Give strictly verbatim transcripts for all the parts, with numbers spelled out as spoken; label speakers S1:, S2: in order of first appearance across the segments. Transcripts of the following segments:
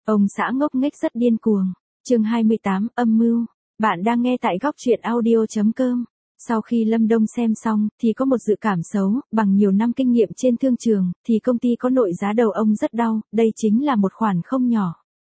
S1: Ông xã ngốc nghếch rất điên cuồng. Chương hai mươi tám, âm mưu. Bạn đang nghe tại góc truyện audio chấm com. Sau khi Lâm Đông xem xong, thì có một dự cảm xấu, bằng nhiều năm kinh nghiệm trên thương trường, thì công ty có nội giá đầu ông rất đau, đây chính là một khoản không nhỏ.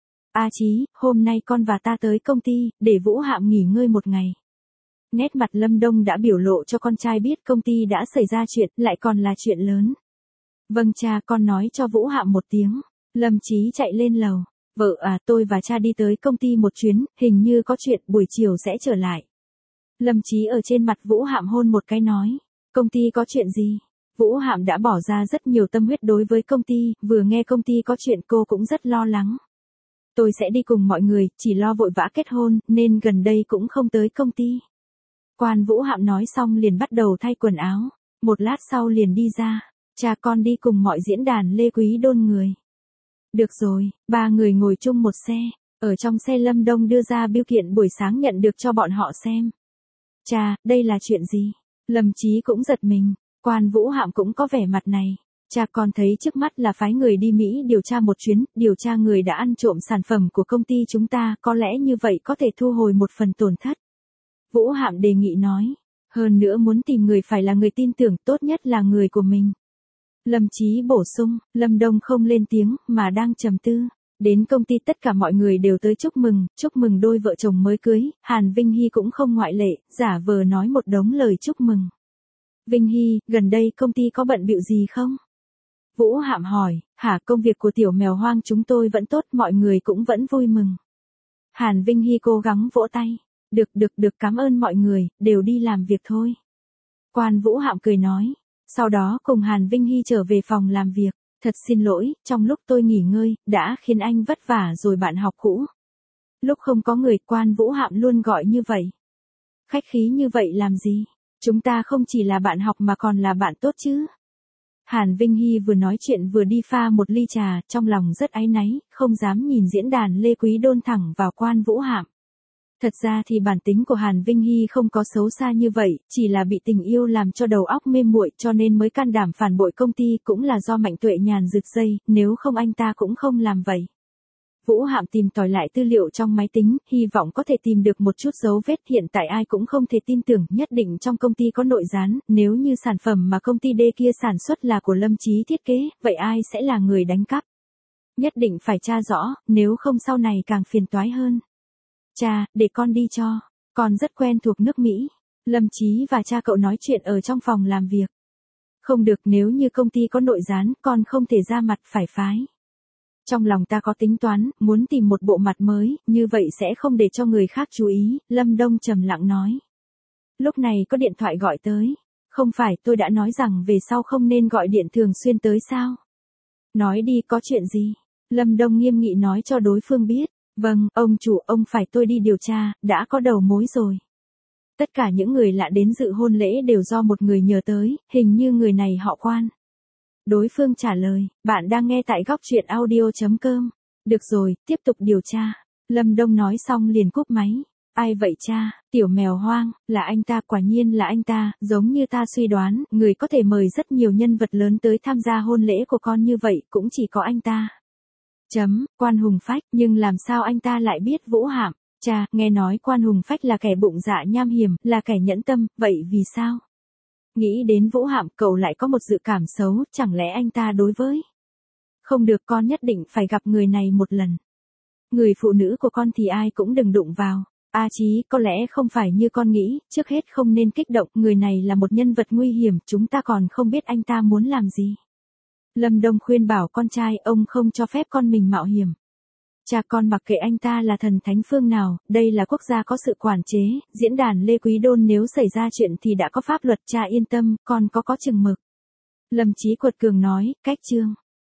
S1: A Chí, hôm nay con và ta tới công ty, để Vũ Hạm nghỉ ngơi một ngày. Nét mặt Lâm Đông đã biểu lộ cho con trai biết công ty đã xảy ra chuyện, lại còn là chuyện lớn. Vâng cha, con nói cho Vũ Hạm một tiếng. Lâm Chí chạy lên lầu. Vợ à, tôi và cha đi tới công ty một chuyến, hình như có chuyện, buổi chiều sẽ trở lại. Lâm Chí ở trên mặt Vũ Hạm hôn một cái nói. Công ty có chuyện gì? Vũ Hạm đã bỏ ra rất nhiều tâm huyết đối với công ty, vừa nghe công ty có chuyện cô cũng rất lo lắng. Tôi sẽ đi cùng mọi người, chỉ lo vội vã kết hôn, nên gần đây cũng không tới công ty. Quan Vũ Hạm nói xong liền bắt đầu thay quần áo. Một lát sau liền đi ra. Cha con đi cùng mọi diễn đàn Lê Quý Đôn người. Được rồi, ba người ngồi chung một xe. Ở trong xe Lâm Đông đưa ra bưu kiện buổi sáng nhận được cho bọn họ xem. Cha, đây là chuyện gì? Lâm Chí cũng giật mình. Quan Vũ Hạm cũng có vẻ mặt này. Cha con thấy trước mắt là phái người đi Mỹ điều tra một chuyến, điều tra người đã ăn trộm sản phẩm của công ty chúng ta, có lẽ như vậy có thể thu hồi một phần tổn thất. Vũ Hạm đề nghị nói. Hơn nữa muốn tìm người phải là người tin tưởng, tốt nhất là người của mình. Lâm Chí bổ sung, Lâm Đông không lên tiếng, mà đang trầm tư. Đến công ty tất cả mọi người đều tới chúc mừng, chúc mừng đôi vợ chồng mới cưới, Hàn Vinh Hy cũng không ngoại lệ, giả vờ nói một đống lời chúc mừng. Vinh Hy, gần đây công ty có bận bịu gì không? Vũ Hạm hỏi, hả, công việc của tiểu mèo hoang chúng tôi vẫn tốt, mọi người cũng vẫn vui mừng. Hàn Vinh Hy cố gắng vỗ tay. Được được được, cảm ơn mọi người, đều đi làm việc thôi. Quan Vũ Hạm cười nói. Sau đó cùng Hàn Vinh Hy trở về phòng làm việc. Thật xin lỗi, trong lúc tôi nghỉ ngơi, đã khiến anh vất vả rồi bạn học cũ. Lúc không có người, Quan Vũ Hạm luôn gọi như vậy. Khách khí như vậy làm gì? Chúng ta không chỉ là bạn học mà còn là bạn tốt chứ. Hàn Vinh Hy vừa nói chuyện vừa đi pha một ly trà, trong lòng rất áy náy, không dám nhìn diễn đàn Lê Quý Đôn thẳng vào Quan Vũ Hạm. Thật ra thì bản tính của Hàn Vinh Hy không có xấu xa như vậy, chỉ là bị tình yêu làm cho đầu óc mê muội cho nên mới can đảm phản bội công ty, cũng là do Mạnh Tuệ nhàn rực dây, nếu không anh ta cũng không làm vậy. Vũ Hạm tìm tòi lại tư liệu trong máy tính, hy vọng có thể tìm được một chút dấu vết, hiện tại ai cũng không thể tin tưởng, nhất định trong công ty có nội gián, nếu như sản phẩm mà công ty D kia sản xuất là của Lâm Chí thiết kế, vậy ai sẽ là người đánh cắp? Nhất định phải tra rõ, nếu không sau này càng phiền toái hơn. Cha, để con đi cho. Con rất quen thuộc nước Mỹ. Lâm Chí và cha cậu nói chuyện ở trong phòng làm việc. Không được, nếu như công ty có nội gián, con không thể ra mặt, phải phái. Trong lòng ta có tính toán, muốn tìm một bộ mặt mới, như vậy sẽ không để cho người khác chú ý, Lâm Đông trầm lặng nói. Lúc này có điện thoại gọi tới. Không phải tôi đã nói rằng về sau không nên gọi điện thường xuyên tới sao? Nói đi, có chuyện gì? Lâm Đông nghiêm nghị nói cho đối phương biết. Vâng, ông chủ, ông phải tôi đi điều tra, đã có đầu mối rồi. Tất cả những người lạ đến dự hôn lễ đều do một người nhờ tới, hình như người này họ Quan. Đối phương trả lời, bạn đang nghe tại góc truyện audio chấm com. Được rồi, tiếp tục điều tra. Lâm Đông nói xong liền cúp máy. Ai vậy cha? Tiểu mèo hoang, là anh ta, quả nhiên là anh ta, giống như ta suy đoán, người có thể mời rất nhiều nhân vật lớn tới tham gia hôn lễ của con như vậy, cũng chỉ có anh ta. Chấm, Quan Hùng Phách, nhưng làm sao anh ta lại biết Vũ Hạm? Cha, nghe nói Quan Hùng Phách là kẻ bụng dạ nham hiểm, là kẻ nhẫn tâm, vậy vì sao? Nghĩ đến Vũ Hạm, cậu lại có một dự cảm xấu, chẳng lẽ anh ta đối với? Không được, con nhất định phải gặp người này một lần. Người phụ nữ của con thì ai cũng đừng đụng vào. A Chí, có lẽ không phải như con nghĩ, trước hết không nên kích động, người này là một nhân vật nguy hiểm, chúng ta còn không biết anh ta muốn làm gì. Lâm Đông khuyên bảo con trai, ông không cho phép con mình mạo hiểm. Cha con mặc kệ anh ta là thần thánh phương nào, đây là quốc gia có sự quản chế, diễn đàn Lê Quý Đôn nếu xảy ra chuyện thì đã có pháp luật, cha yên tâm, con có có chừng mực. Lâm Chí quật cường nói, cách chương.